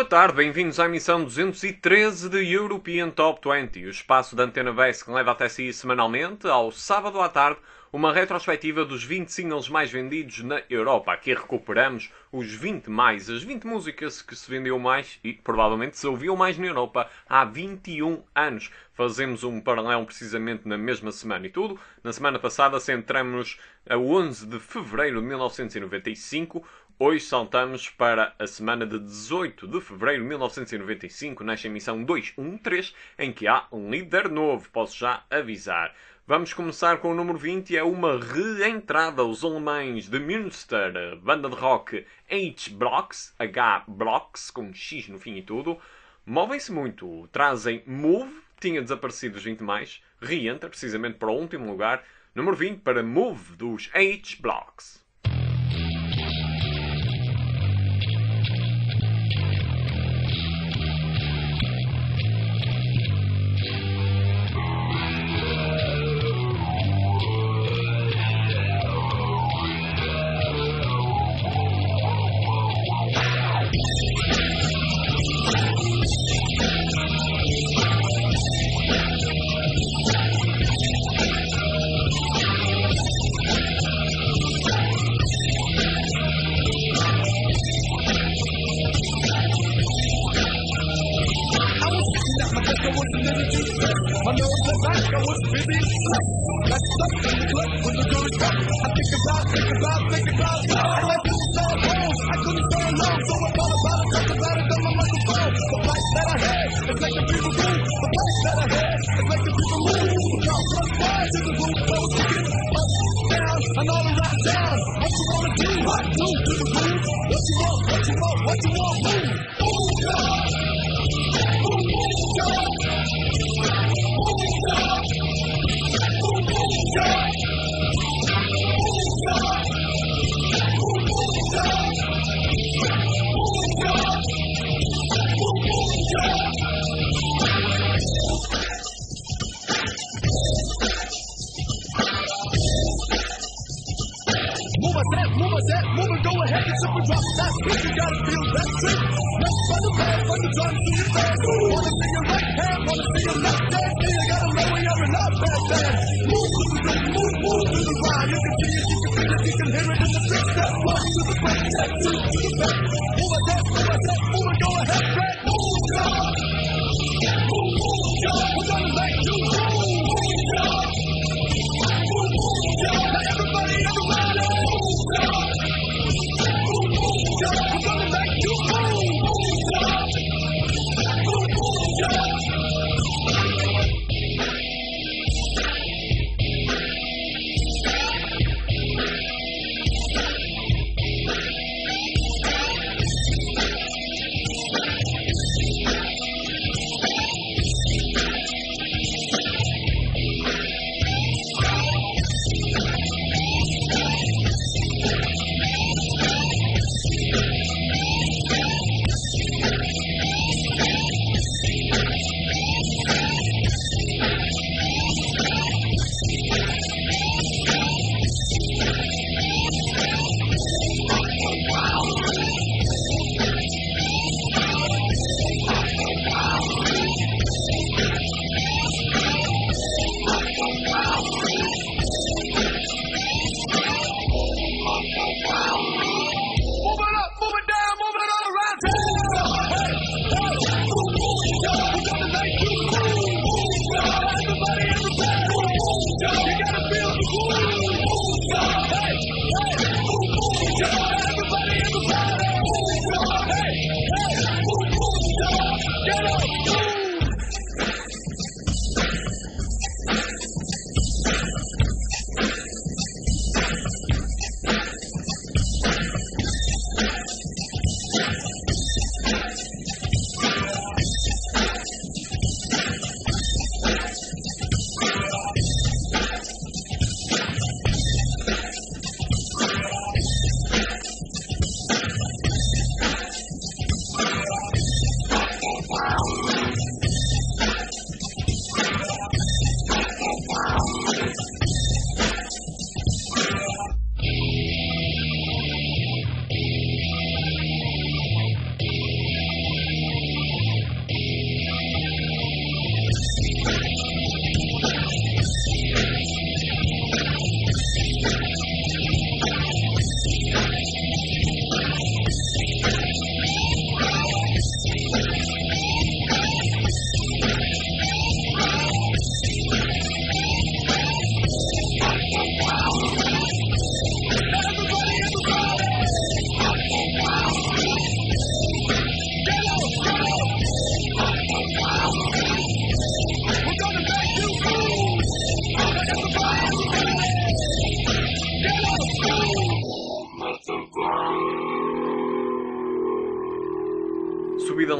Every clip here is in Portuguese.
tarde, bem-vindos à emissão 213 de European Top 20, o espaço da Antena Base que leva até si semanalmente, ao sábado à tarde, uma retrospectiva dos 20 singles mais vendidos na Europa. Aqui recuperamos os 20 mais, as 20 músicas que se vendeu mais e provavelmente se ouviu mais na Europa há 21 anos. Fazemos um paralelo precisamente na mesma semana e tudo. Na semana passada centramos a 11 de fevereiro de 1995. Hoje saltamos para a semana de 18 de fevereiro de 1995, nesta emissão 213, em que há um líder novo, posso já avisar. Vamos começar com o número 20 e é uma reentrada. Os alemães de Münster, banda de rock H-Blocks, H-Blocks, com X no fim e tudo, movem-se muito. Trazem Move, tinha desaparecido os 20 mais, reentra precisamente para o último lugar. Número 20 para Move, dos H-Blocks.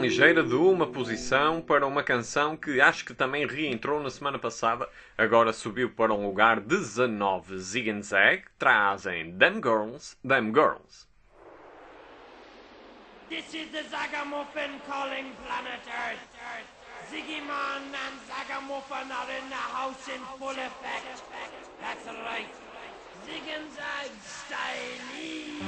ligeira de uma posição para uma canção que acho que também reentrou na semana passada. Agora subiu para um lugar 19. Zig and Zag trazem Them Girls, Them Girls. This is the Zagamuffin calling planet Earth. Ziggy Man and Zagamuffin are in the house in full effect. That's right. Zig and Zag style.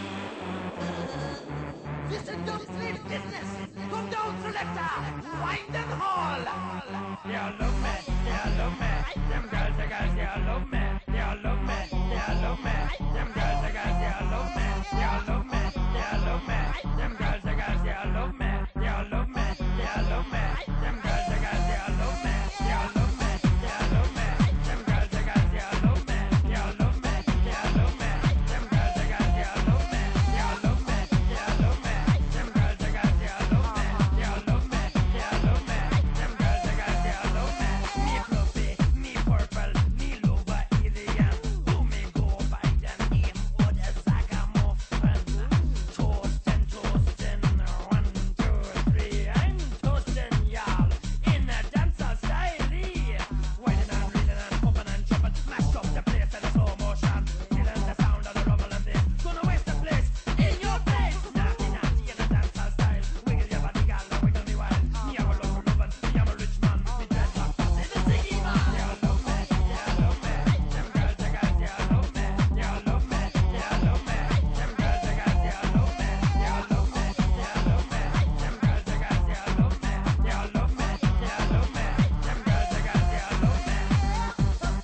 This is no sleep business. Come down, selector. Wind and haul. They all love me. They all love me. Them girls, they all love me. They all love me. They all love me. Them girls, they all love me. They all love me. They all love me. Them girls, they all love me. They all love me. They all love me. Them girls, they all love me. They all love me. They all love me. Them girls, they all love me. They all love me. They all love me. Them girls, they all love me. They all love me. They all love me. Them girls, they all love me. They all love me. They all love me. Them girls, they all love me. Me fluffy, me purple, me lover, alien. Do me go by the name of the Zagamuffin. Toastin', toastin', 1, 2, 3. I'm toastin', y'all, in a dancer style. Whining and reeling and pumping and jumping, smash up the place in a slow motion. Feeling the sound of the rumble and bass. Gonna waste the place in your place. Naughty, naughty in a dancer style. Wiggle your body, gal, and wiggle me wild. Me have a love for lovin', me have a rich man. Me dreadlock, say the Ziggy Man. They all love me, they all love me. Them girls, they all love me. They all love me, they all love me. Them girls, they all love me. They all love me, they all love me. Them girls, they all love me. They all love me, they all love me. Them girls, they all love me.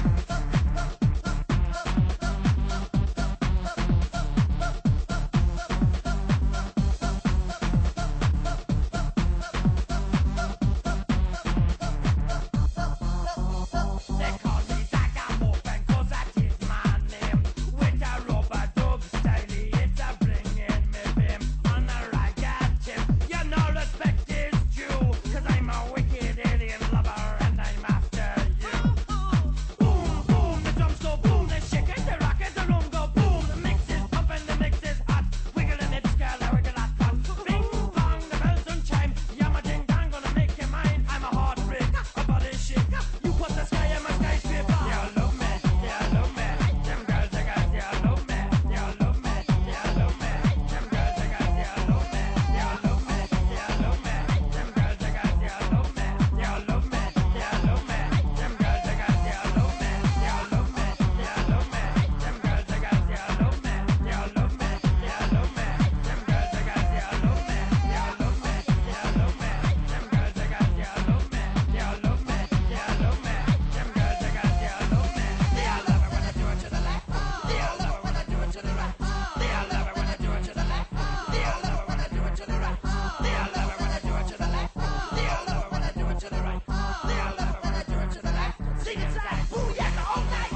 They call me Zagamuffin 'cause that is my name. With a rubber dub style, it's a bringing me fame. On a ragged tip, you know respect is due. 'Cause I'm a wicked alien lover and I'm after you. Boom, boom, the drums go boom, they shake it, they rock it, the room go boom. The mix is pumping, the mix is hot. Wiggling it, girl, I wiggle that pot. Bing, bong, the bells don't chime. Yama ding dong, gonna make you mine. I'm a heartbreak, a body shake. You put the sky in my skyscraper. They all love me, they all love me. Them girls, they all love me. They all love me, they all love me. Them girls, they all love me. They all love me, they all love me. Them girls, they all love me. They all love me, they all love me. Them girls, they all love me. They all love me, they all love me. Them girls, they all love me. They all love me, they all love me. Them girls, they all love me. They all love me, they all love me. Them girls, they all love me. They all love me, they all love me. Them girls, they all love me. They all love it when I do it to the left. They all love it when I do it to the right. They all love it when I do it to the left. They all love it when I do it to the right. They all love it when I do it to the left. They all love it when I do it to the right. They all love it when I do it to the left. Sing it like booyah all night.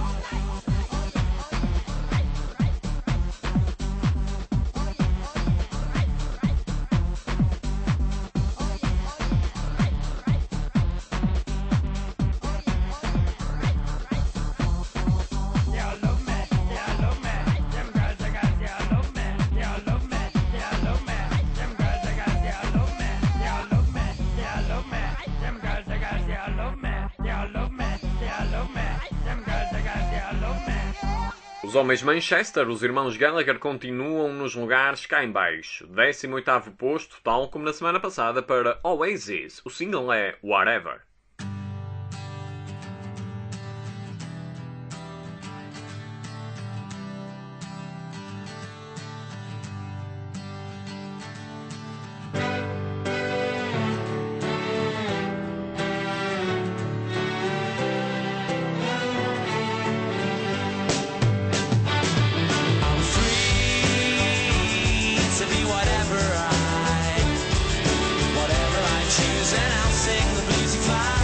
They all love me, they all love me. Them girls, they all love me. They all love me, they all love me. Them girls, they all love me. They all love me, they all love me. Them girls, they all love me. They all love me, they all love me. Them girls, they all love me. Os homens Manchester, os irmãos Gallagher, continuam nos lugares cá em baixo. 18º posto, tal como na semana passada, para Oasis. O single é Whatever. I'm free to be whatever I choose, and I'll sing the bluesy cloud.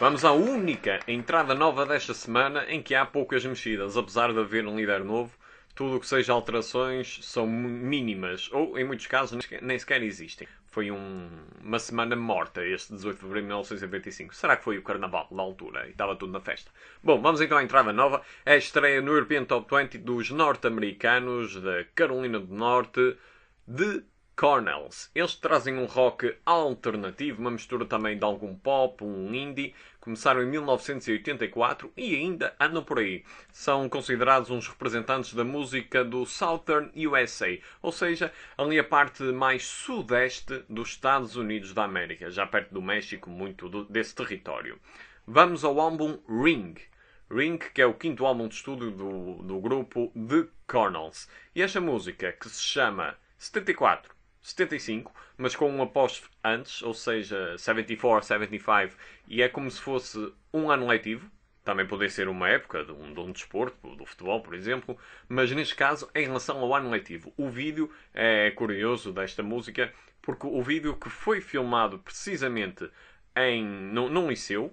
Vamos à única entrada nova desta semana em que há poucas mexidas. Apesar de haver um líder novo, tudo o que seja alterações são mínimas, ou em muitos casos nem sequer existem. Foi uma semana morta este 18 de fevereiro de 1995. Será que foi o carnaval da altura e estava tudo na festa? Bom, vamos então à entrada nova. É a estreia no European Top 20 dos norte-americanos da Carolina do Norte, The Cornells. Eles trazem um rock alternativo, uma mistura também de algum pop, um indie. Começaram em 1984 e ainda andam por aí. São considerados uns representantes da música do Southern USA, ou seja, ali a parte mais sudeste dos Estados Unidos da América, já perto do México, muito desse território. Vamos ao álbum Ring. Ring, que é o quinto álbum de estúdio do grupo The Cornells. E esta música, que se chama 74, 75, mas com um apóstrofe antes, ou seja, 74, 75, e é como se fosse um ano letivo. Também poderia ser uma época de um desporto, do futebol, por exemplo, mas neste caso, em relação ao ano letivo. O vídeo é curioso desta música, porque o vídeo que foi filmado precisamente num liceu,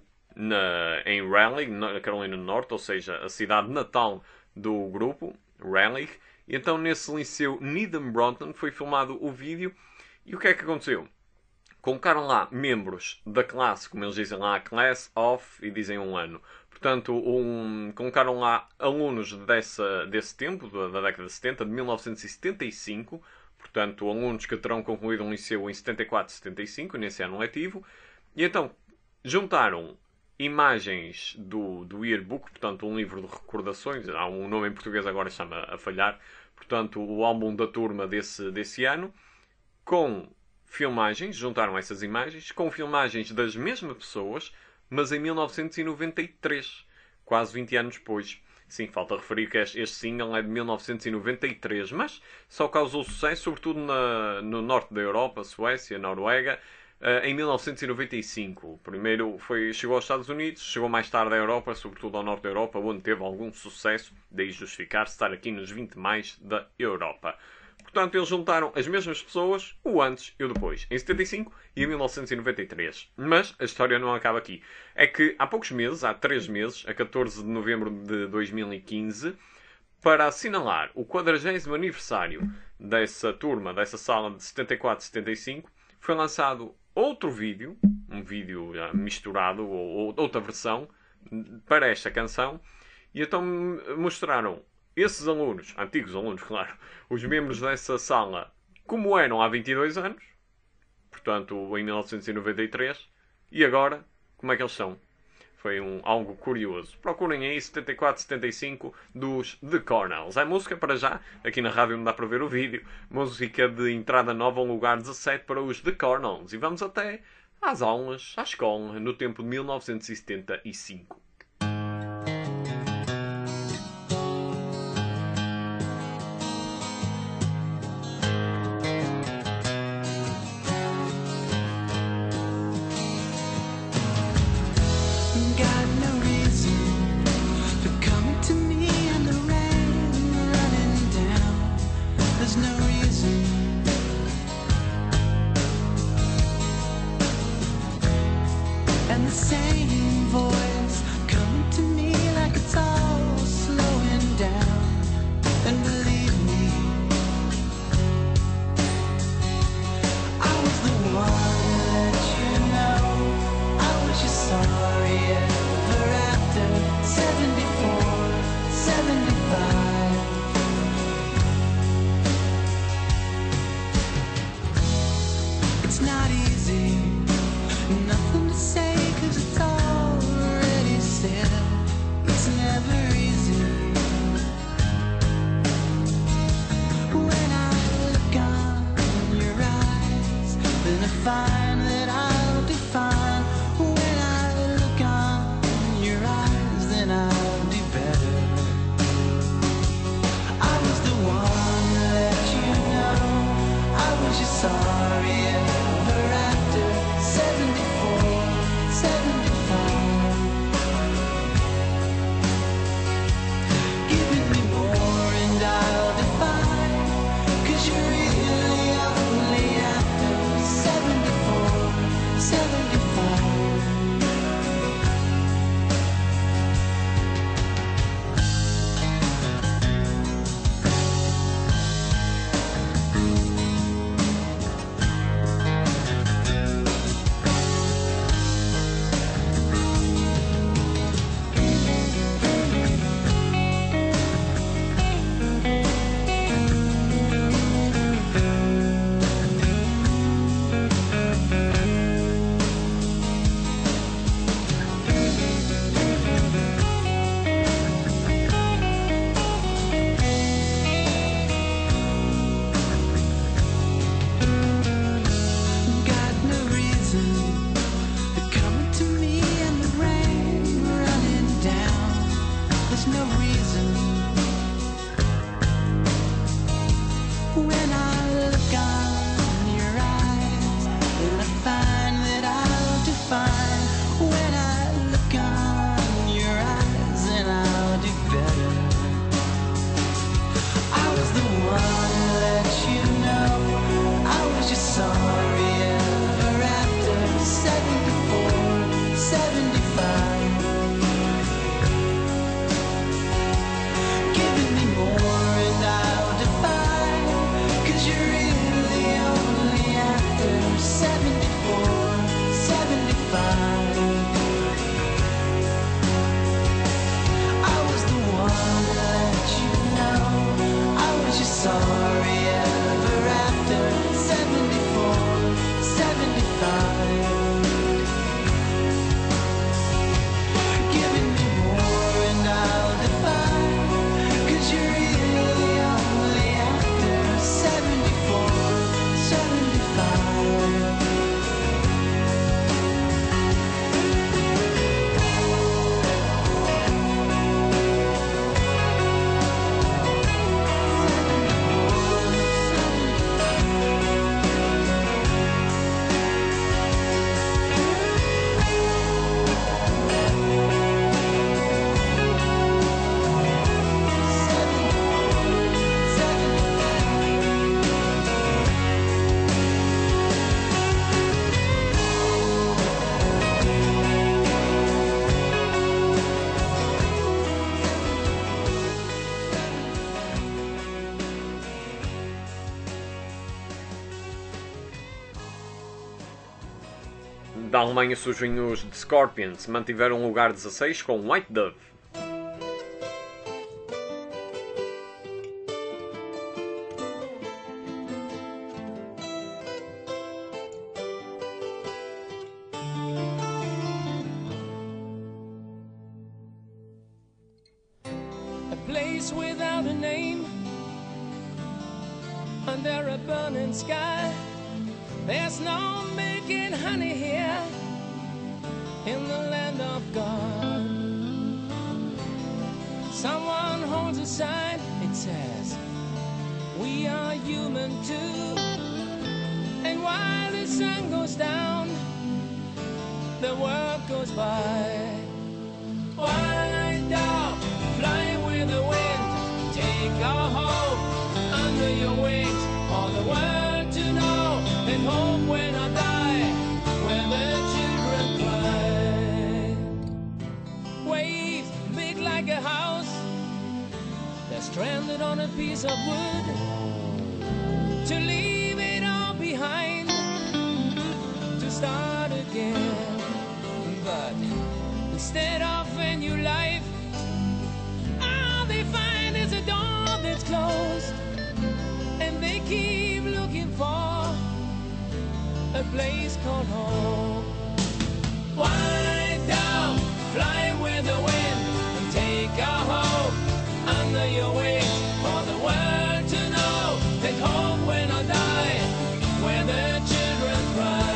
em Raleigh, na Carolina do Norte, ou seja, a cidade natal do grupo, Raleigh. E então nesse liceu Needham Broughton foi filmado o vídeo. E o que é que aconteceu? Colocaram lá membros da classe, como eles dizem lá, class of, e dizem um ano. Portanto, colocaram lá alunos desse tempo, da década de 70, de 1975. Portanto, alunos que terão concluído um liceu em 74, 75, nesse ano letivo. E então, juntaram imagens do yearbook, portanto um livro de recordações, há um nome em português agora chama a falhar, portanto o álbum da turma desse ano, com filmagens, juntaram essas imagens, com filmagens das mesmas pessoas, mas em 1993, quase 20 anos depois. Sim, falta referir que este single é de 1993, mas só causou sucesso, sobretudo no norte da Europa, Suécia, Noruega, em 1995. Primeiro chegou aos Estados Unidos, chegou mais tarde à Europa, sobretudo ao norte da Europa, onde teve algum sucesso, daí justificar-se estar aqui nos 20 mais da Europa. Portanto, eles juntaram as mesmas pessoas, o antes e o depois, em 75 e em 1993. Mas a história não acaba aqui. É que há poucos meses, há 3 meses, a 14 de novembro de 2015, para assinalar o 40º aniversário dessa turma, dessa sala de 74-75, foi lançado outro vídeo, um vídeo misturado, ou outra versão, para esta canção. E então mostraram esses alunos, antigos alunos, claro, os membros dessa sala, como eram há 22 anos, portanto, em 1993, e agora, como é que eles são? Foi algo curioso. Procurem aí 74-75 dos The Cornells. É música para já. Aqui na rádio não dá para ver o vídeo. Música de entrada nova, um lugar 17 para os The Cornells. E vamos até às aulas, à escola, no tempo de 1975. Got no reason for coming to me in the rain, running down. There's no reason. And the same voice Da Alemanha surgem os The Scorpions, mantiveram o lugar 16 com White Dove. A place without a name, under a burning sky. There's no milk and honey here in the land of God. Someone holds a sign, it says, we are human too. And while the sun goes down, the world goes by. White dove, fly with the wind, take our hope under your wings, for the world to know, and home when I die, where the children cry. Waves big like a house, they're stranded on a piece of wood, to leave it all behind, to start again. But instead of a new life, all they find is a door that's closed, and they keep looking for a place called home. White dove, fly with the wind, and take our hope under your wings, for the world to know that home when I die, where the children cry.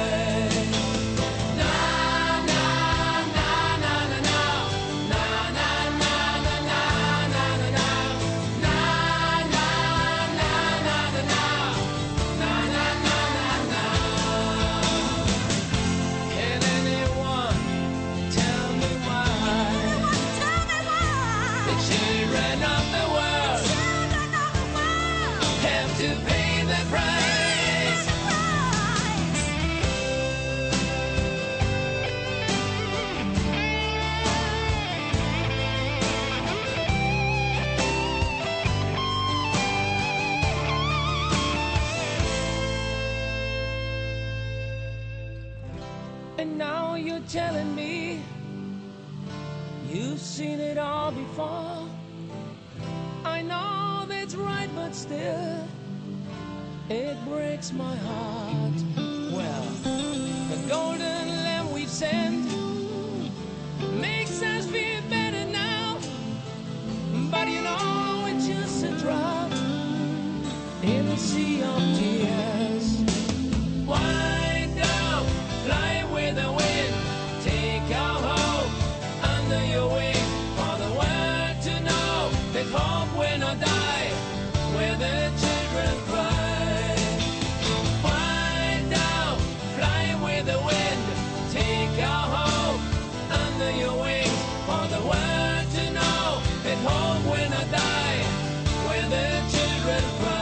And now you're telling me you've seen it all before. I know that's right, but still it breaks my heart. Well, the golden lamb we've sent makes us feel better now, but you know it's just a drop in a sea of tears. White dove, fly with the wind, take our hope under your wing, for the world to know that hope when I die, where the children cry. White dove, fly with the wind, take our hope under your wing, for the world to know that hope when I die, where the children cry.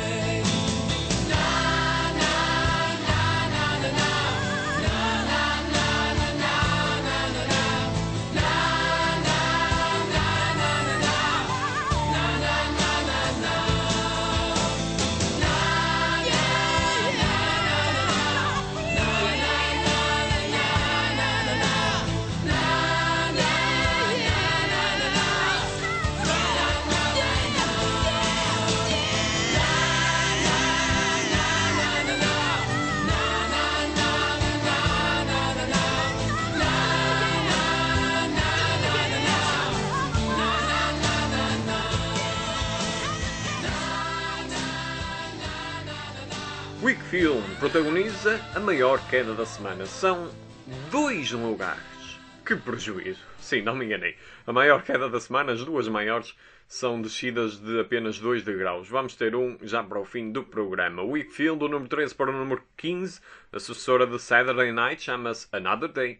Wakefield protagoniza a maior queda da semana. São 2 lugares. Que prejuízo. Sim, não me enganei. A maior queda da semana, as 2 maiores, são descidas de apenas 2 degraus. Vamos ter um já para o fim do programa. Wakefield, do número 13 para o número 15. A sucessora de Saturday Night chama-se Another Day.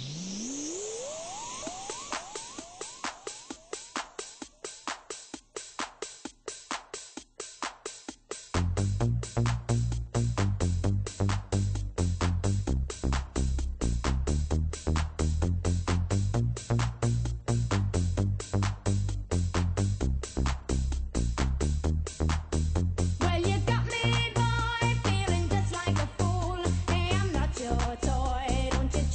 Well, you got me, boy, feeling just like a fool. Hey, I'm not your toy, don't you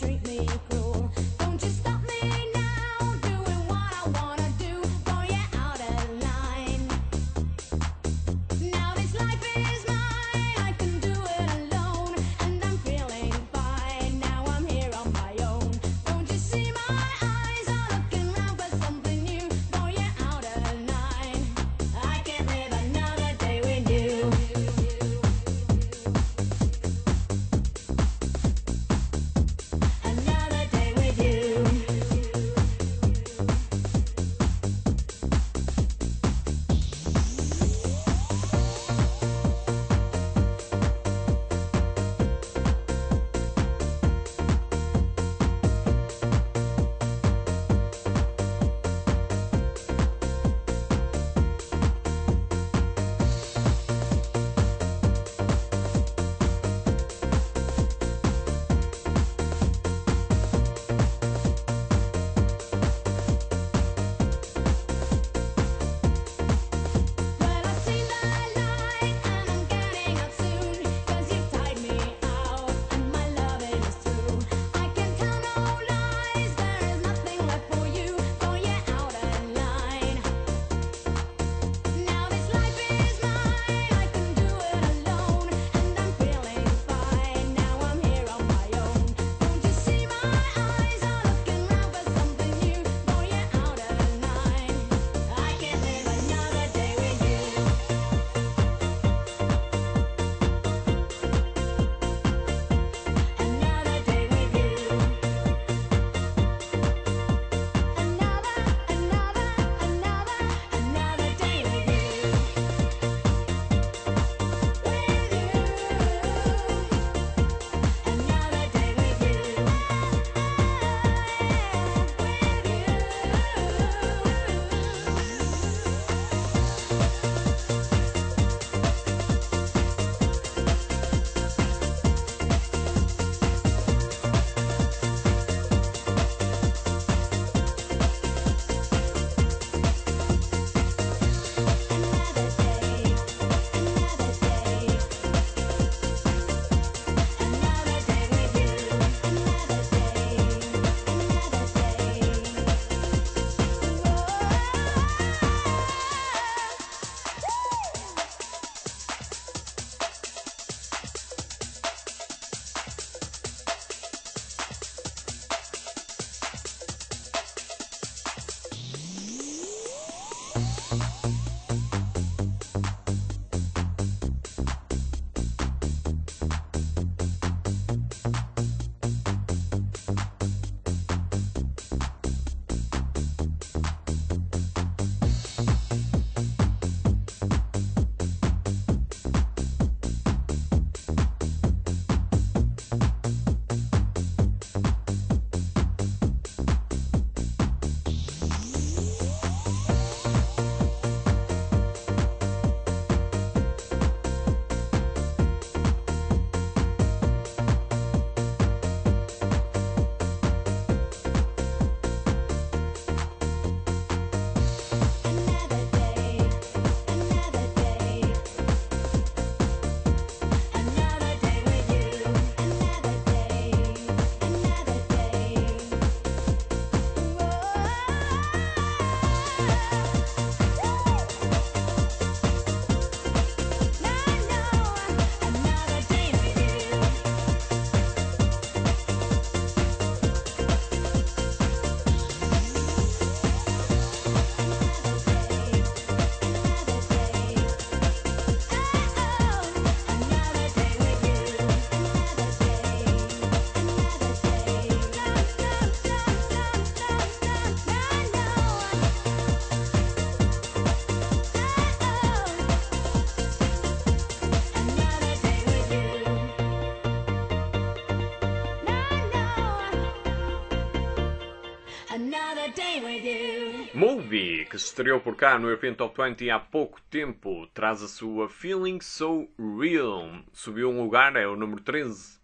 Movie, que se estreou por cá no European Top 20 há pouco tempo, traz a sua Feeling So Real. Subiu um lugar, é o número 13.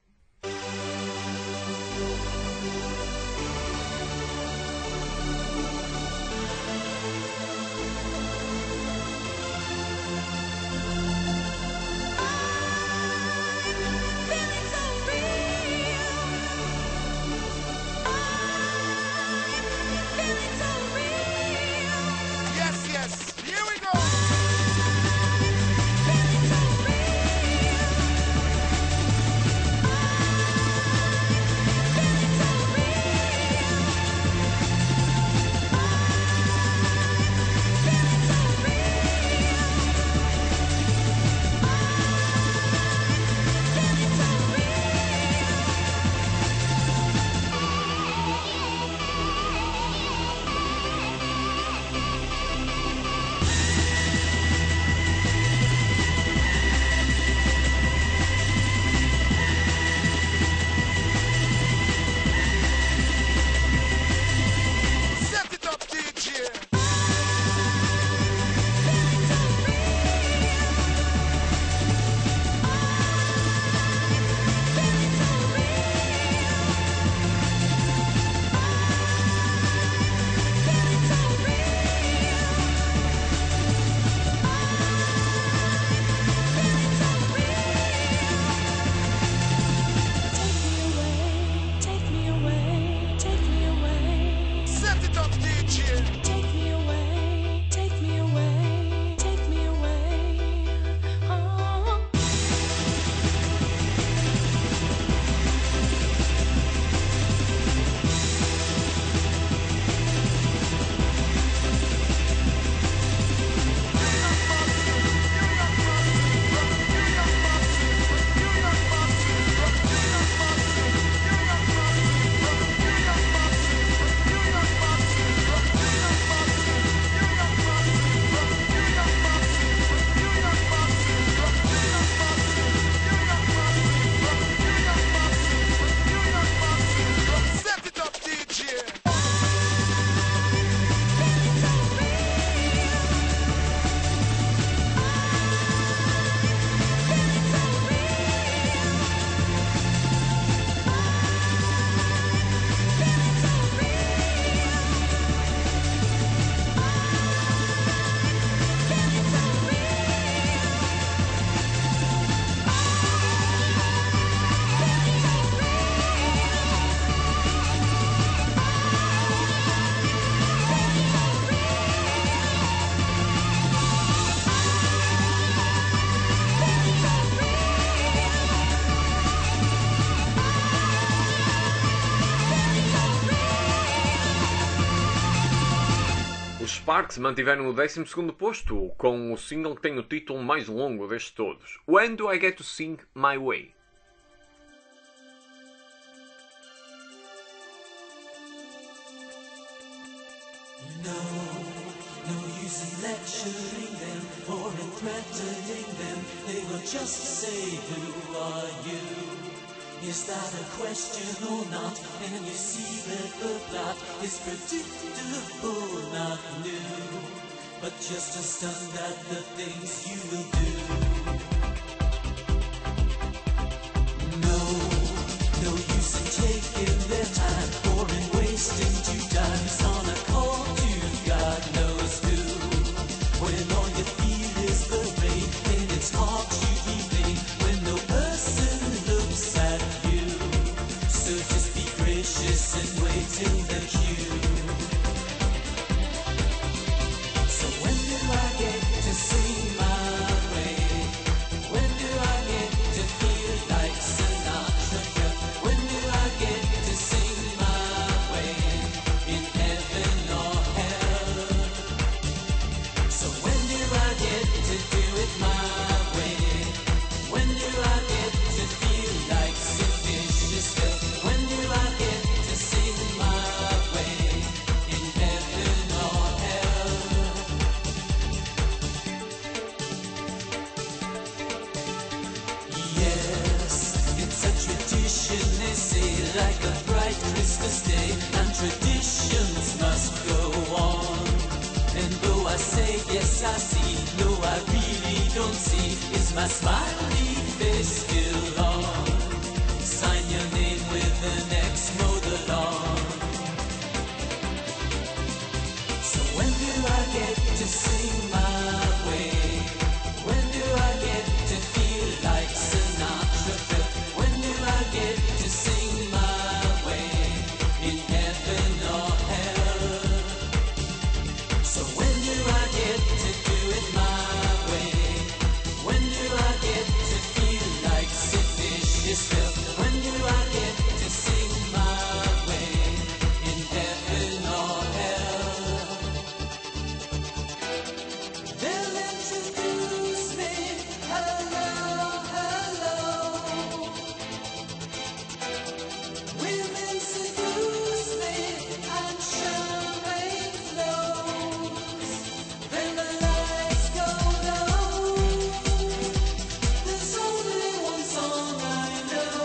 Sparks mantiveram o 12º posto com o single que tem o título mais longo destes todos, When Do I Get to Sing My Way? No use in lecturing them or in threatening them. They will just say, who are you? Is that a question or not? And you see that the plot is predictable, not new, but just a stunt at the things you will do. No use in taking their time or in wasting 2 times on a call to God knows who. When all you feel is the rain and it's hard to be vain when no person looks at you. So just be gracious and wait in the queue. So when do I get to sing my way? When do I get to feel like Sinatra? When do I get to sing my way in heaven or hell? So when do I get to do it my way? When do I get to feel like Sid Vicious? When do I get to sing my way in heaven or hell? Yes, it's a tradition, they say, like a bright Christmas day, and traditions must go on. say yes I see. No, I really don't see. Is my smiley face still on? Sign your name with an X, mow the lawn. So when do I get to sing my way? When do I get to feel like Sinatra felt? When do I get to sing my way? In heaven or hell? So when do I get to do it my way? When do I get to feel like Sid Vicious felt? When do I get to sing my way? In heaven or hell? They'll introduce me. Hello, hello. Women seduce me and champagne flows. Then the lights go low. There's only one song I know.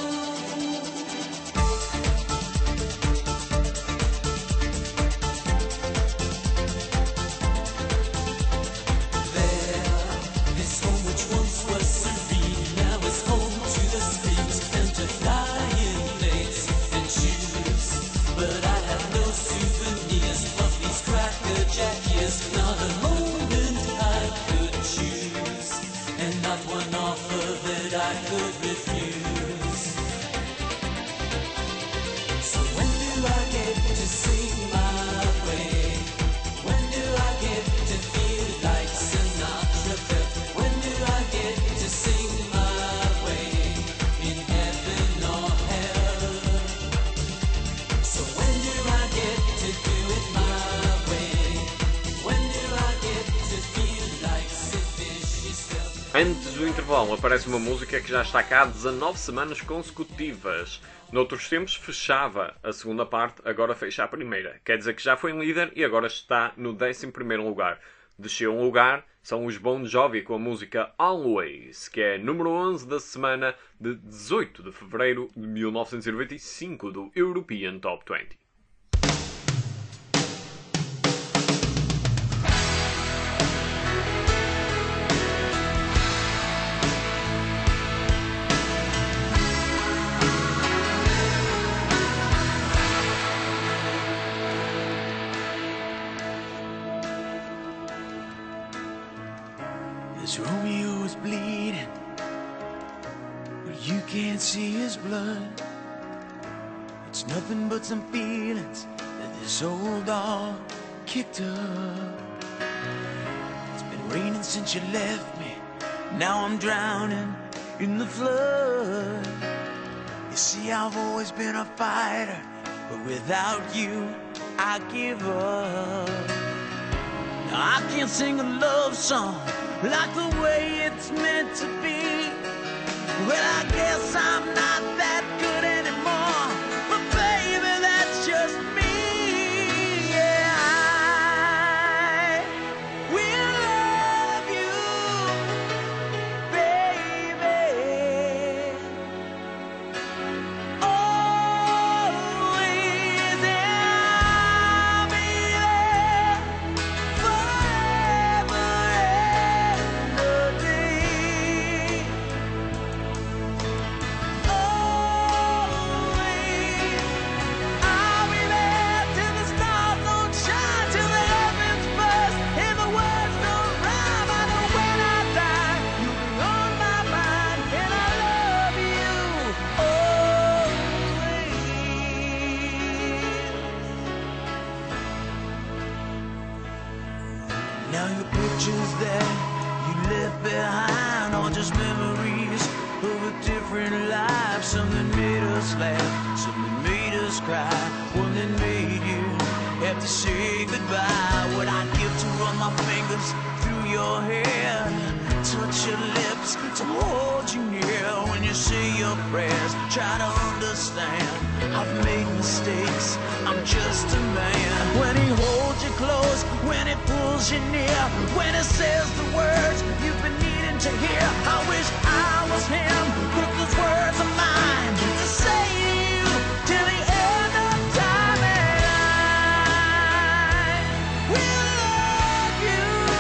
There, this home which once was serene now is home to the streets and to flying planes and shoes. But I have no souvenirs of these cracker jack years. Not a moment I could choose, and not one offer that I could refuse. So when do I get to sing my way? When do I get to feel like Sinatra felt? When do I get to sing my way? In heaven or hell? So when do I get to do it my way? When do I get to feel like Sid Vicious felt? Antes do intervalo aparece uma música que já está cá há 19 semanas consecutivas. Noutros tempos fechava a segunda parte, agora fecha a primeira. Quer dizer que já foi líder e agora está no 11º lugar. Desceu um lugar, são os Bon Jovi com a música Always, que é número 11 da semana de 18 de fevereiro de 1995 do European Top 20. This Romeo is bleeding, but you can't see his blood. It's nothing but some feelings that this old dog kicked up. It's been raining since you left me, now I'm drowning in the flood. You see, I've always been a fighter, but without you, I give up. Now I can't sing a love song like the way it's meant to be. Well, I guess I'm not that good anymore, but baby, that's just me. Yeah, I will love you, baby, always, and I'll be there forever and a day. Always, I'll be there till the stars don't shine, till the heavens burst and the words don't rhyme. I know when I die, you'll be on my mind, and I love you always. Now your pictures that you left behind are just memories of a different life. Something made us laugh, something made us cry, one that made you have to say goodbye. What I'd give to run my fingers through your hair, touch your lips, to hold you near when you say your prayers. Try to understand, I've made mistakes, I'm just a man. When he holds you close, when he pulls you near, when he says the words you've been needing to hear, I wish I was him, but those words are mine to say to you till the end of time, and I will love you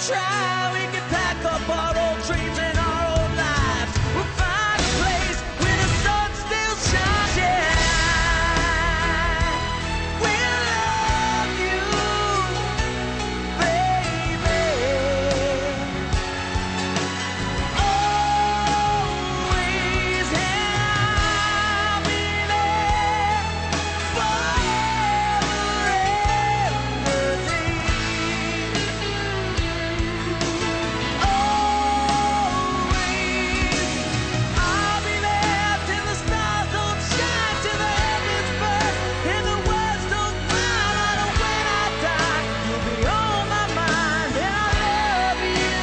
try, we can pack up our old dreams and our old lives. We'll find a place where the sun still shines. Yeah. We'll love you, baby. Always, and I'll be there forever and a day. Always, I'll be there till the stars don't shine, till the heavens burn, and the words don't frown. On when I die, you'll be on my mind, and I love you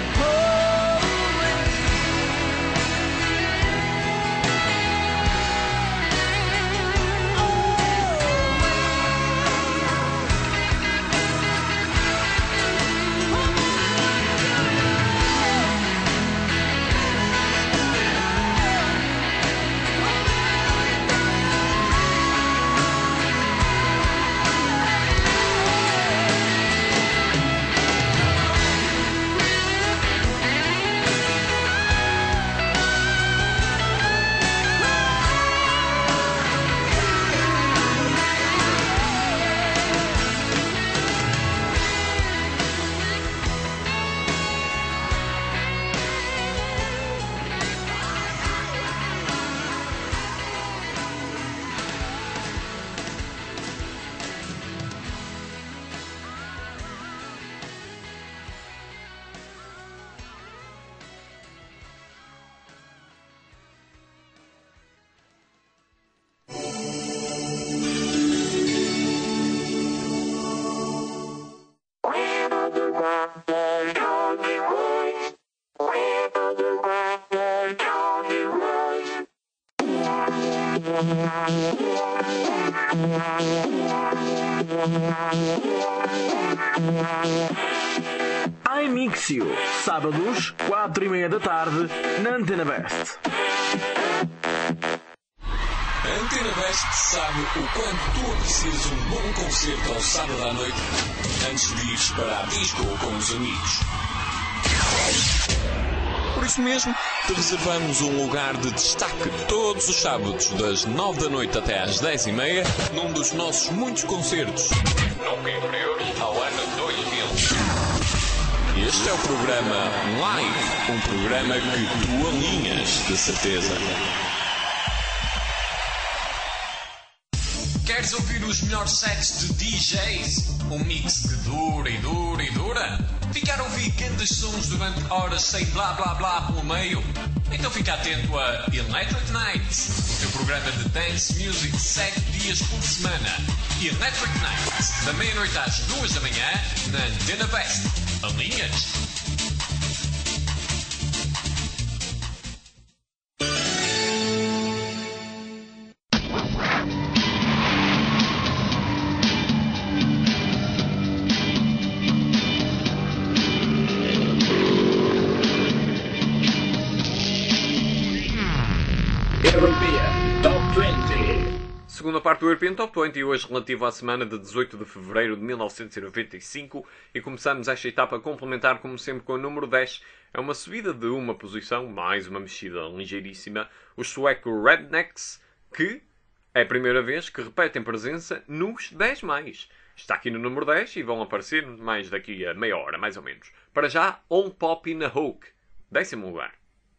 iMixio, sábados, 4:30 da tarde, na Antena Best. A Antena Best sabe o quanto tu aprecias um bom concerto ao sábado à noite antes de ires para a disco ou com os amigos. Por isso mesmo, te reservamos um lugar de destaque todos os sábados, das 9 da noite até às 10:30, num dos nossos muitos concertos, nunca inferiores ao ano 2000. Este é o programa Live, um programa que tu alinhas, de certeza. Queres ouvir os melhores sets de DJs? Um mix que dura e dura e dura? Ficar a ouvir grandes sons durante horas sem blá blá blá pelo meio? Então fica atento a Electric Nights, o teu programa de dance music 7 dias por semana. Electric Nights, da meia-noite às 2 da manhã, na Antena Best. Alinhas? Segunda parte do European Top 20 e hoje relativo à semana de 18 de fevereiro de 1995 e começamos esta etapa a complementar como sempre com o número 10. É uma subida de uma posição, mais uma mexida ligeiríssima. Os suecos Rednecks, que é a primeira vez que repetem presença nos 10 mais. Está aqui no número 10 e vão aparecer mais daqui a meia hora, mais ou menos. Para já, On Pop in a Hook, 10º lugar.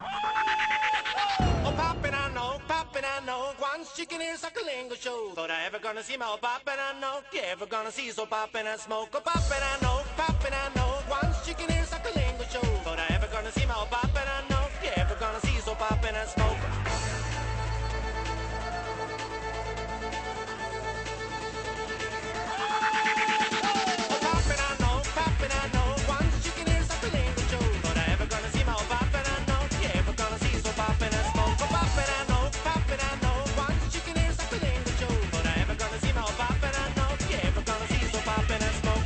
Oh, poppin', I know. Once chicken ears like a lingo show. Thought I ever gonna see my poppin', I know. You ever gonna see so poppin' and smoke? Oh, poppin', I know. Once chicken ears like a lingo show. Thought I ever gonna see my poppin', I know. You ever gonna see so poppin' and smoke? Oh, poppin', I know. Once chicken ears like a lingo show. Thought I ever gonna see my poppin', I know. You ever gonna see so poppin' and smoke? Oh, poppin', I know. Once chicken ears like a lingo show. Thought I ever gonna see my poppin', I know. You ever gonna see so poppin' and smoke?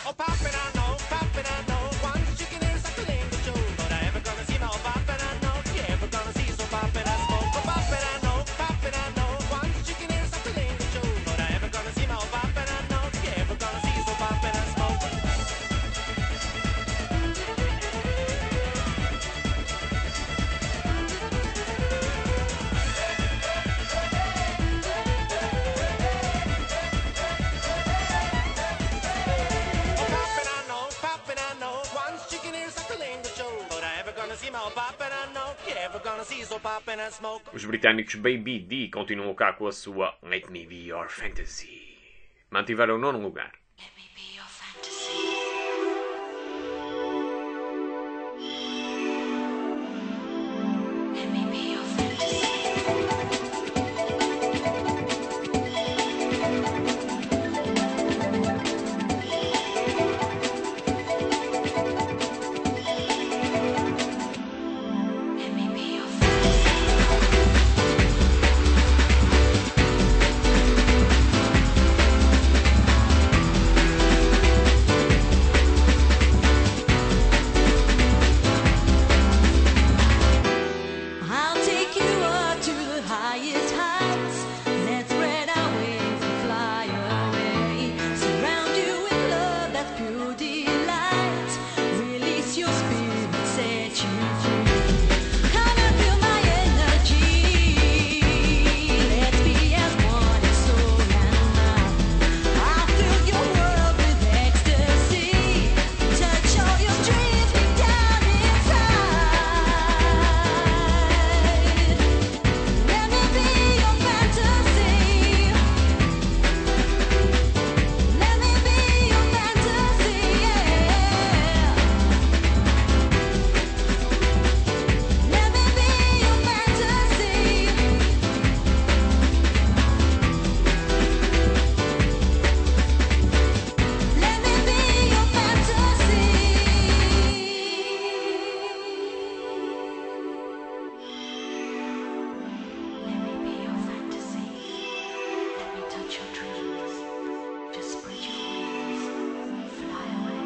Oh, poppin', I know, once chicken ears like the English show. But I ever gonna see my oh, poppin', I know, you ever gonna see so poppin', I smoke. Oh, poppin', I know, once chicken ears like the English show. But I ever gonna see my oh, poppin', I know, you ever gonna see so poppin', I smoke. Poppin', I know, once chicken ears like the English show. But I ever gonna see my oh, poppin', I know, you ever gonna see so poppin', I smoke. Os britânicos Baby D continuam cá com a sua Let Me Be Your Fantasy. Mantiveram o nono lugar. Let me be your fantasy. Let me be your fantasy. Let me be your fantasy. I'll take you up to the highest heights. Let's spread our wings and fly away. Surround you with love that's pure delight. Release your spirit, set you free. Come and feel my energy. Let's be as one in soul and mind. I'll fill your world with ecstasy. Touch all your dreams deep down inside. Let me be your fantasy. Let me be your fantasy, yeah. Let me be your fantasy. Let me be your fantasy. Let me be your fantasy. Let me touch your dreams. Just spread your wings, fly away.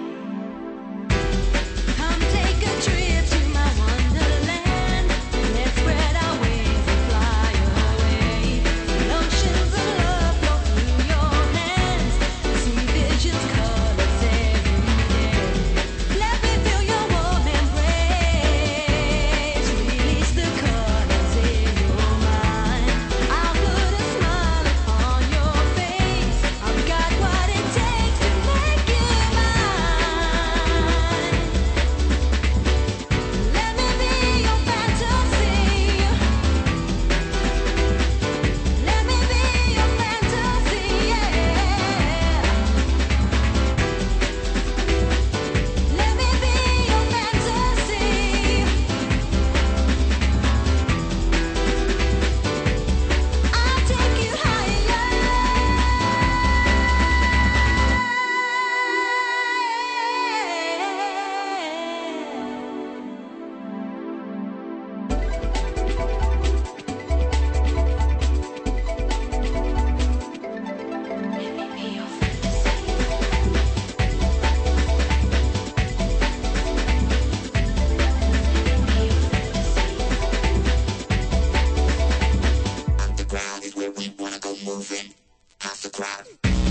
Come take a trip to my wonderland. Let's spread our wings and fly away. Oceans of love flow through your hands. See visions, colors every day. Let me feel your warm embrace. Release the colors in your mind. I'll put a smile upon your face. I've got what it takes to make you mine. Let me be your fantasy. Let me be your fantasy, yeah. Let me be your fantasy. I'll take you Let me be your fantasy. Underground is where we wanna go moving. Past the crowd.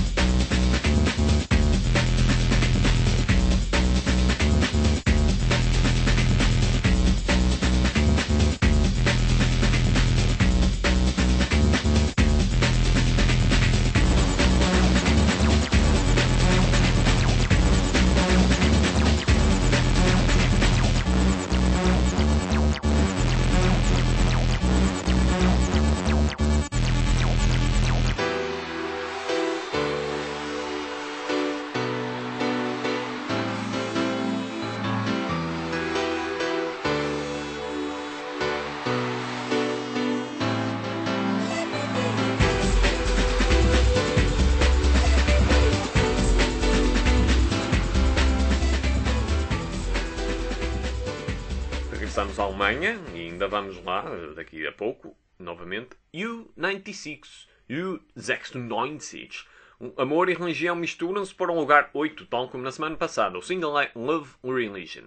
Regressamos à Alemanha e ainda vamos lá daqui a pouco, novamente. U96, U96, Amor e religião misturam-se para um lugar 8, tal como na semana passada. O single é Love Religion.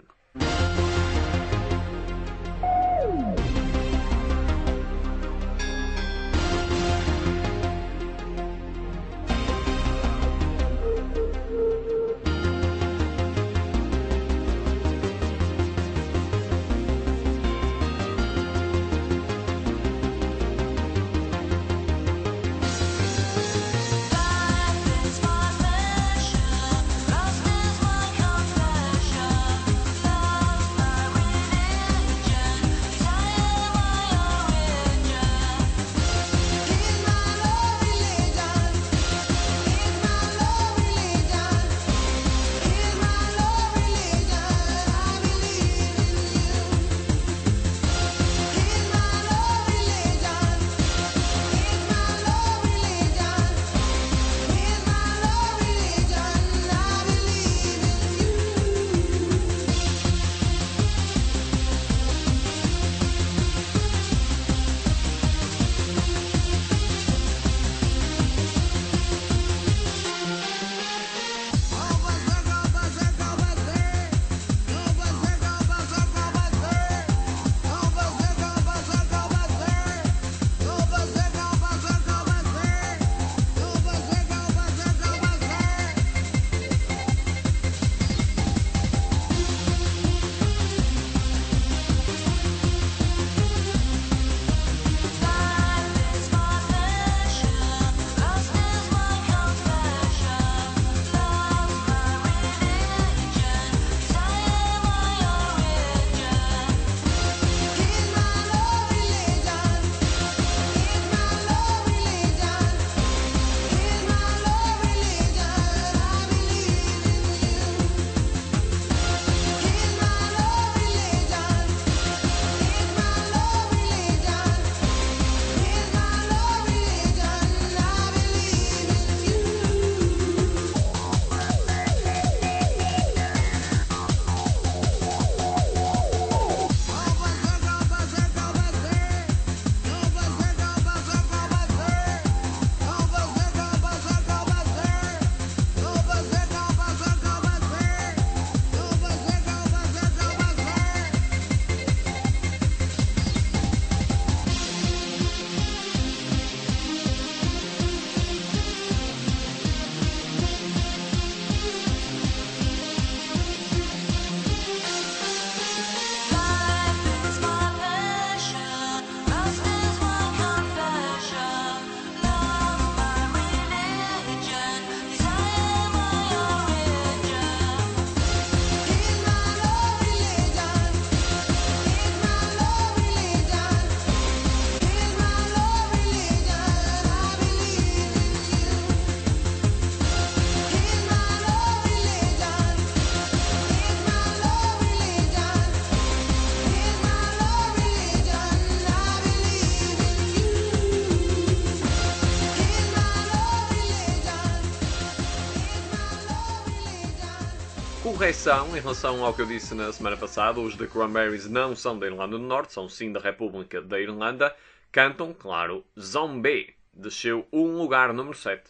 Correção em relação ao que eu disse na semana passada, os The Cranberries não são da Irlanda do Norte, são sim da República da Irlanda. Cantam, claro, Zombie. Desceu um lugar, número 7.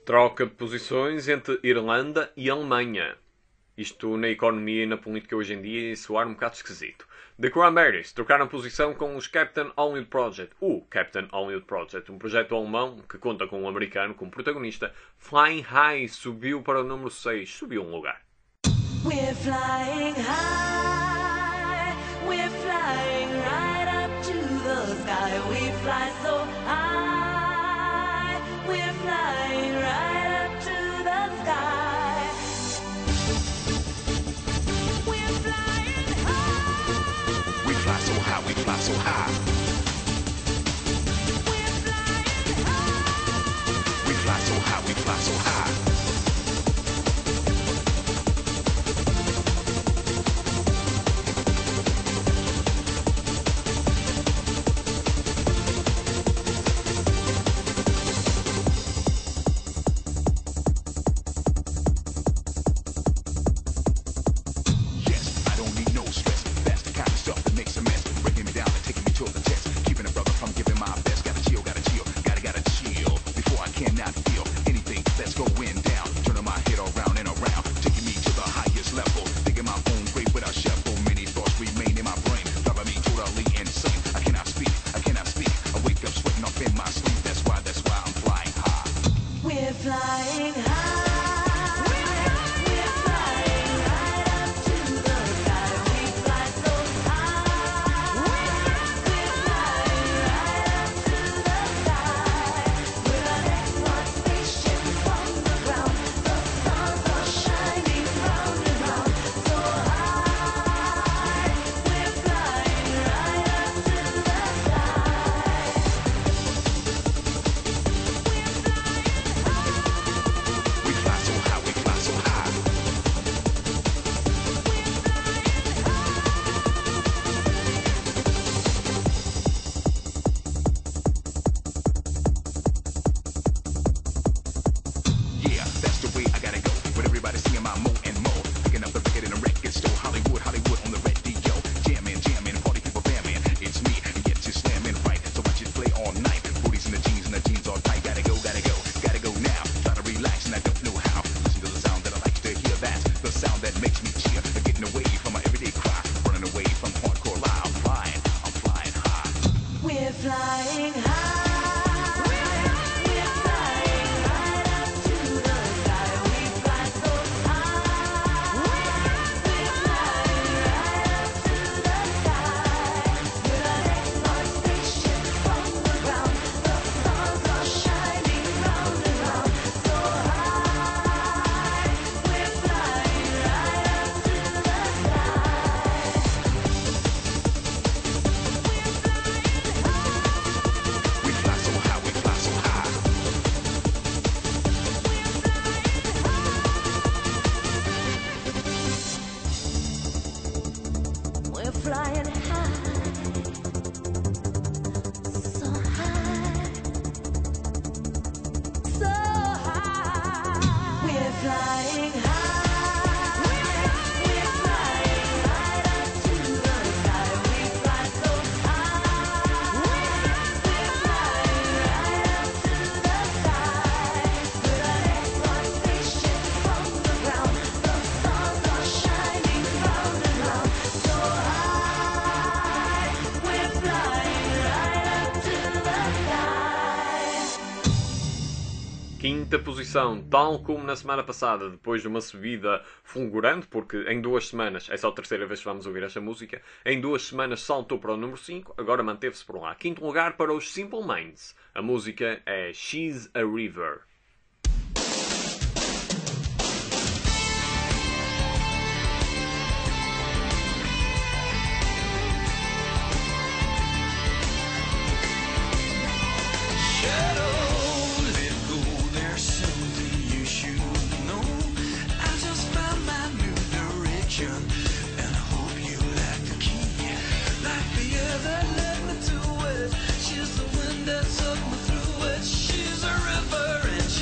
Troca de posições entre Irlanda e Alemanha. Isto na economia e na política hoje em dia ia soar um bocado esquisito. The Cranberries trocaram posição com os Captain Hollywood Project. O Captain Hollywood Project, um projeto alemão que conta com um americano como protagonista. Flying High subiu para o número 6, subiu um lugar. We're flying high, we're flying right up to the sky. We fly so high, we're flying right up to the sky. We're flying high. We fly so high, we fly so high. We're flying high. We fly so high, we fly so high. Quinta posição, tal como na semana passada, depois de uma subida fulgurante, porque em 2 semanas, é só a terceira vez que vamos ouvir esta música, em 2 semanas saltou para o número 5, agora manteve-se por lá. Quinto lugar para os Simple Minds. A música é She's a River. She's a river and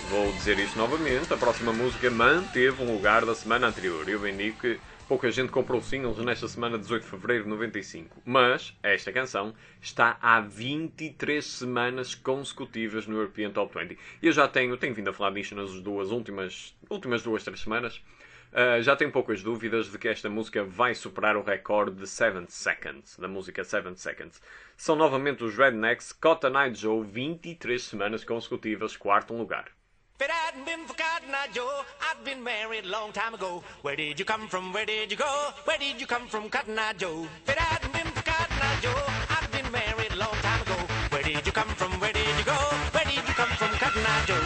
Vou dizer isto novamente, a próxima música manteve um lugar da semana anterior. Eu bem digo que pouca gente comprou singles nesta semana de 18 de fevereiro de 95. Mas esta canção está há 23 semanas consecutivas no European Top 20. Eu já tenho vindo a falar disto nas últimas 2-3 semanas. Já tenho poucas dúvidas de que esta música vai superar o recorde de 7 Seconds, da música 7 Seconds. São novamente os Rednecks, Cotton Eye Joe, 23 semanas consecutivas, quarto lugar. If it hadn't been for Cotton Eye Joe, I'd been married a long time ago. Where did you come from? Where did you go? Where did you come from, Cotton Eye Joe? If it hadn't been for Cotton Eye Joe, I'd been married a long time ago. Where did you come from? Where did you go? Where did you come from, Cotton Eye Joe?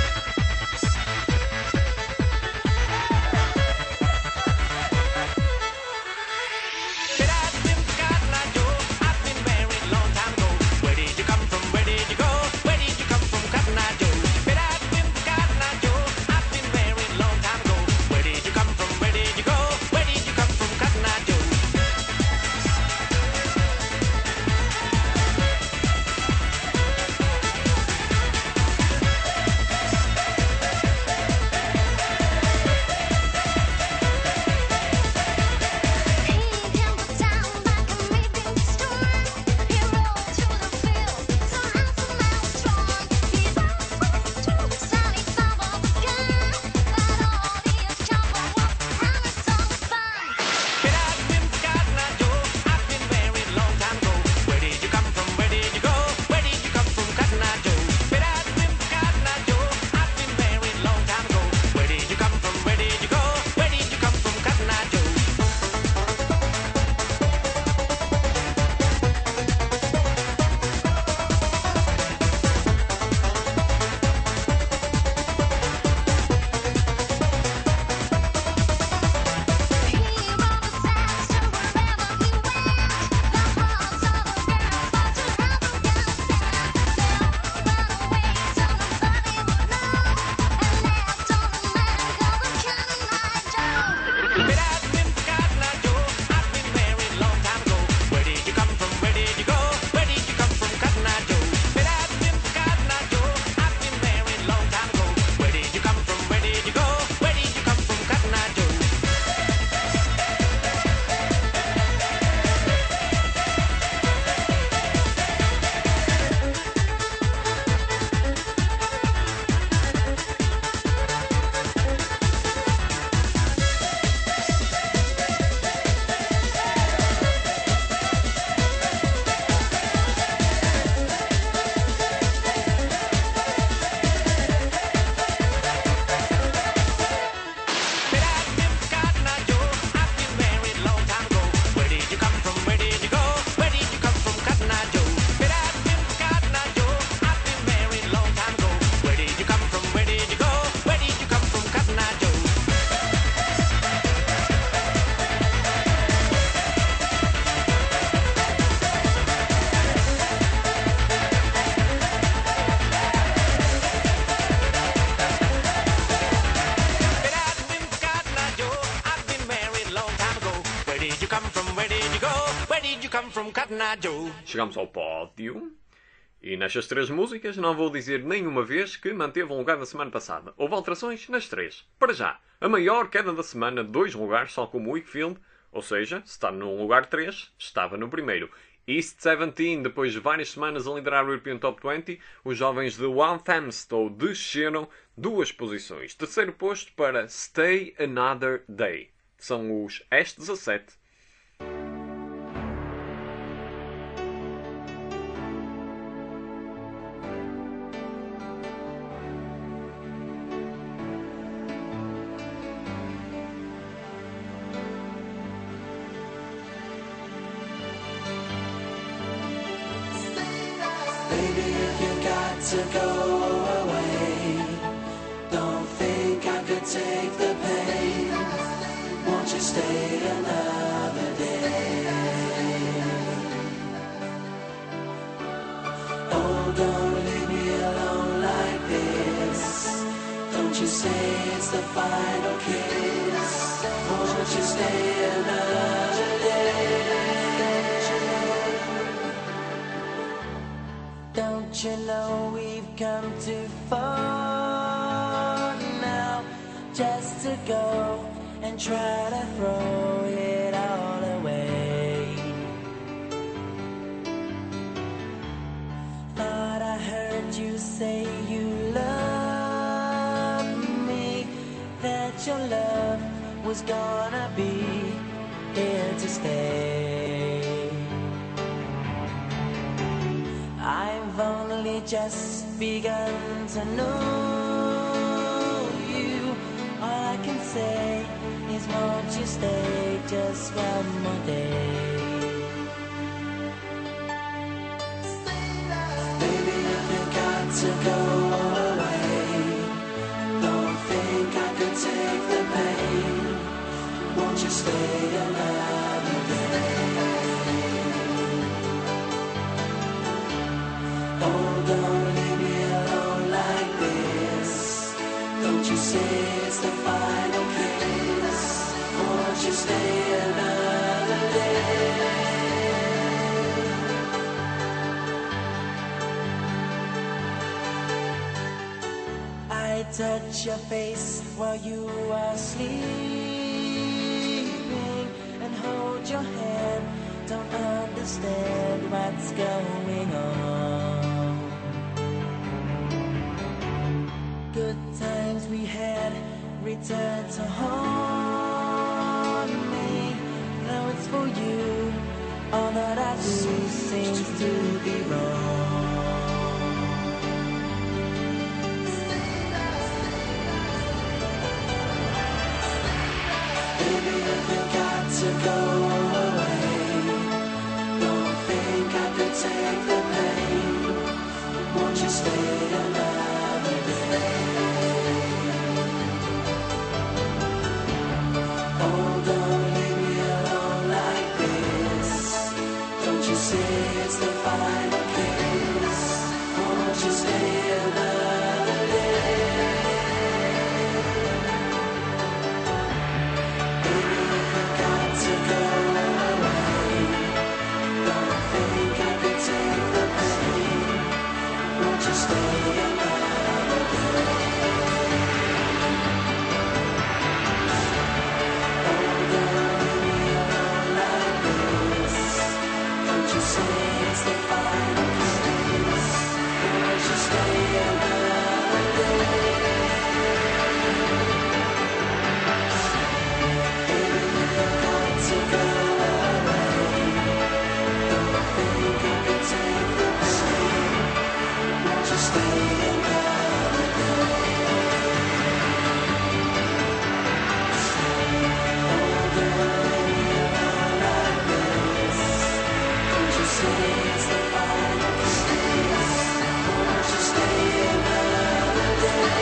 Chegamos ao pódio. E nestas 3 músicas não vou dizer nenhuma vez que manteve um lugar da semana passada. Houve alterações nas 3. Para já, a maior queda da semana, 2 lugares, só como Wakefield, ou seja, se está no lugar 3, estava no primeiro. East 17, depois de várias semanas a liderar o European Top 20, os jovens de Walthamstow desceram 2 posições. Terceiro posto para Stay Another Day. São os S17. To go away, don't think I could take the pain. Won't you stay another day? Oh, don't leave me alone like this. Don't you say it's the final kiss. Won't you stay another day? Don't you know we've come too far? and try to throw it all away. Thought I heard you say you love me, that your love was gonna be here to stay. I've only just begun to know you. All I can say is won't you stay just one more day. Baby, if you got to go away, don't think I could take the pain. Won't you stay another day? Oh, don't leave me alone like this. Don't you say it's the final kiss. Won't you stay another day? I touch your face while you are sleeping and hold your hand. Don't understand what's going on. Good times we had return to haunt me. Now it's for you. All that I do seems to be wrong. Baby, if you got to go away, don't think I could take the pain. Won't you stay another day? Oh, don't leave me alone like this. Don't you say it's the final kiss. Won't you stay another day? Baby, if you got to go away, don't think I could take the pain. Won't you stay another day? Oh, don't leave me alone like this. Don't you say it's the final kiss. Won't you stay another day? Baby, if you got to go away, don't think I could take the pain. Won't you stay another day? Oh, don't leave me alone like this. Don't you say it's the final kiss. Won't you stay another day?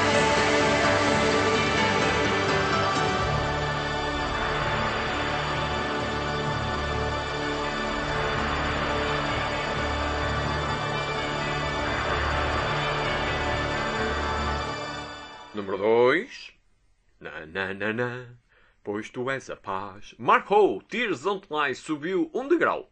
Número 2. Na, pois tu és a paz. Mark Howe, Tears Don't Lie, subiu 1 degrau.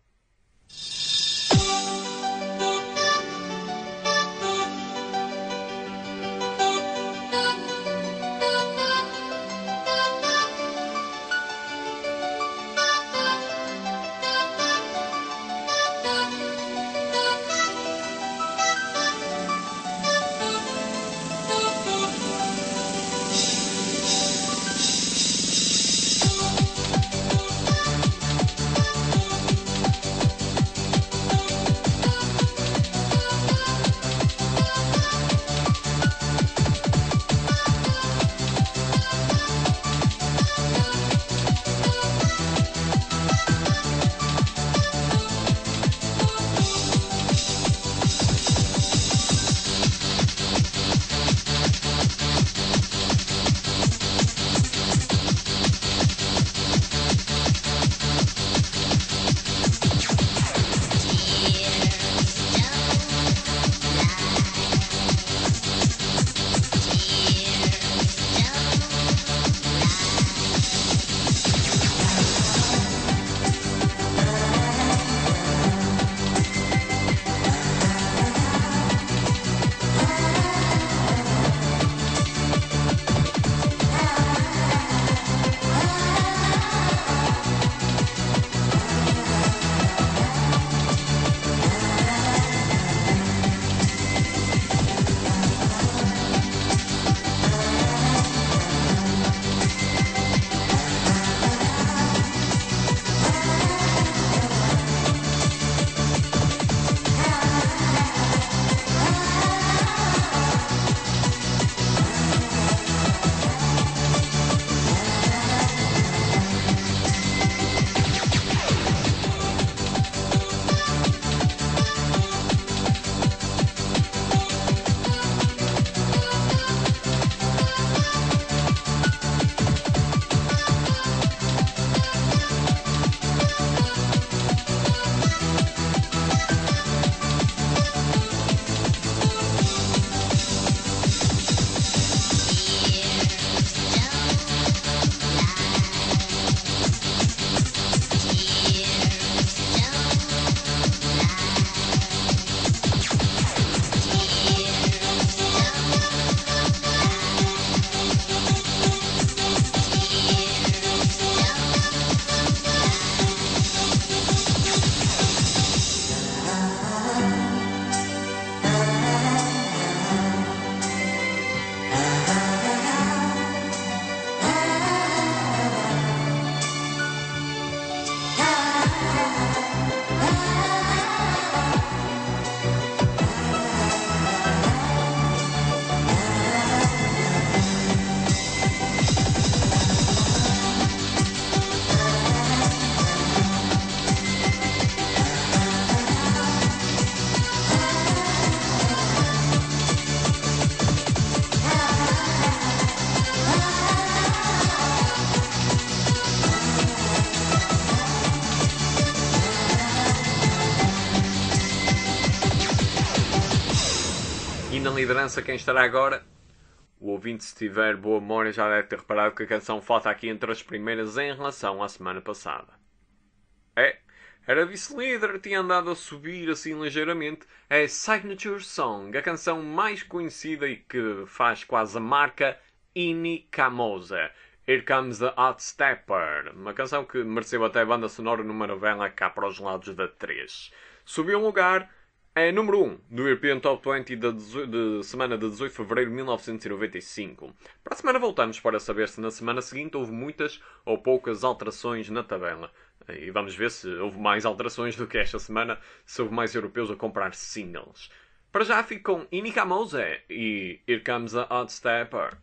liderança quem estará agora? O ouvinte, se tiver boa memória, já deve ter reparado que a canção falta aqui entre as primeiras em relação à semana passada. Era vice-líder, tinha andado a subir assim ligeiramente. É Signature Song, a canção mais conhecida e que faz quase a marca Ini Kamoze. Here Comes the Hot Stepper, uma canção que mereceu até banda sonora numa novela cá para os lados da 3. Subiu um lugar, é número 1 do European Top 20 de semana de 18 de fevereiro de 1995. Para a semana voltamos para saber se na semana seguinte houve muitas ou poucas alterações na tabela. E vamos ver se houve mais alterações do que esta semana, se houve mais europeus a comprar singles. Para já fico com Ini Kamoze e Here Comes the Hot Stepper.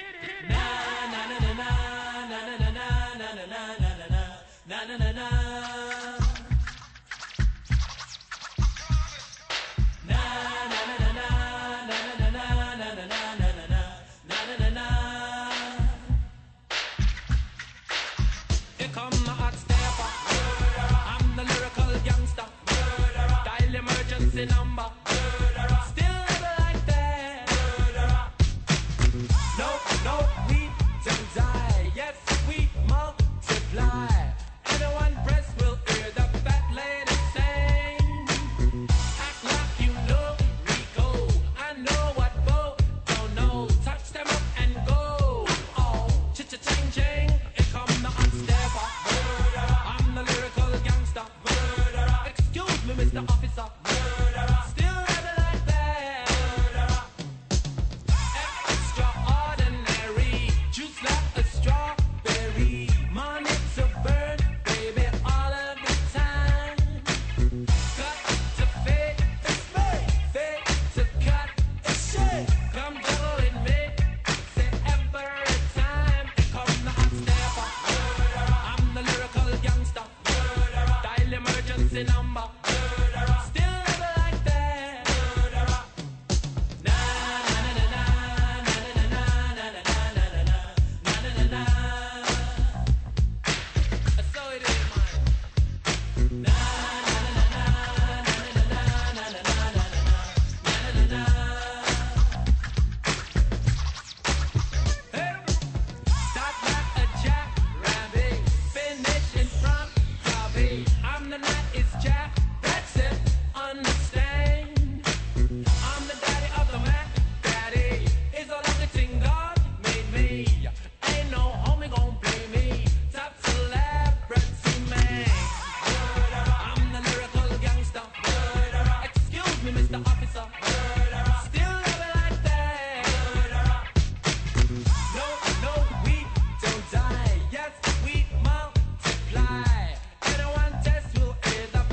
Number. Still never like that. No, we don't die. Yes, we multiply. Anyone press will hear the fat lady sing. Act like you know we go. I know what Bo don't know. Touch them up and go. Oh, cha-cha-ching-ching. Here come the hot stepper. I'm the lyrical gangster. Excuse me, Mr. Officer. Number. Still never like that. Na na na na na na na na na na na. So it is, man. Na na na na na na na na na. Hey, start like a jackrabbit, finish in front of me. I'm the night. Jack, that's it, understand. I'm the daddy of the man. Daddy is all everything God made me. Ain't no homie gon' play me. Top celebrity man. I'm the lyrical gangster. Excuse me, Mr. Officer. Still never like that. No, we don't die. Yes, we multiply. Anyone test will hear the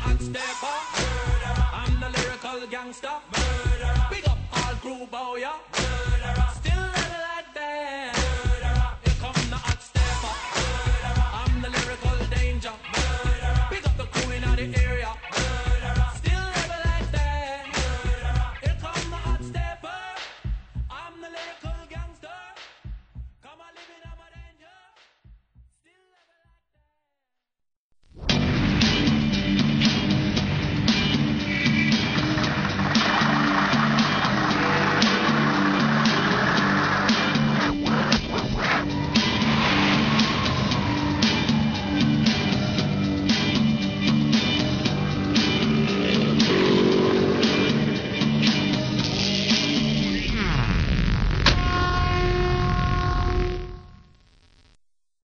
gangster. Big up all crew, bow, yeah.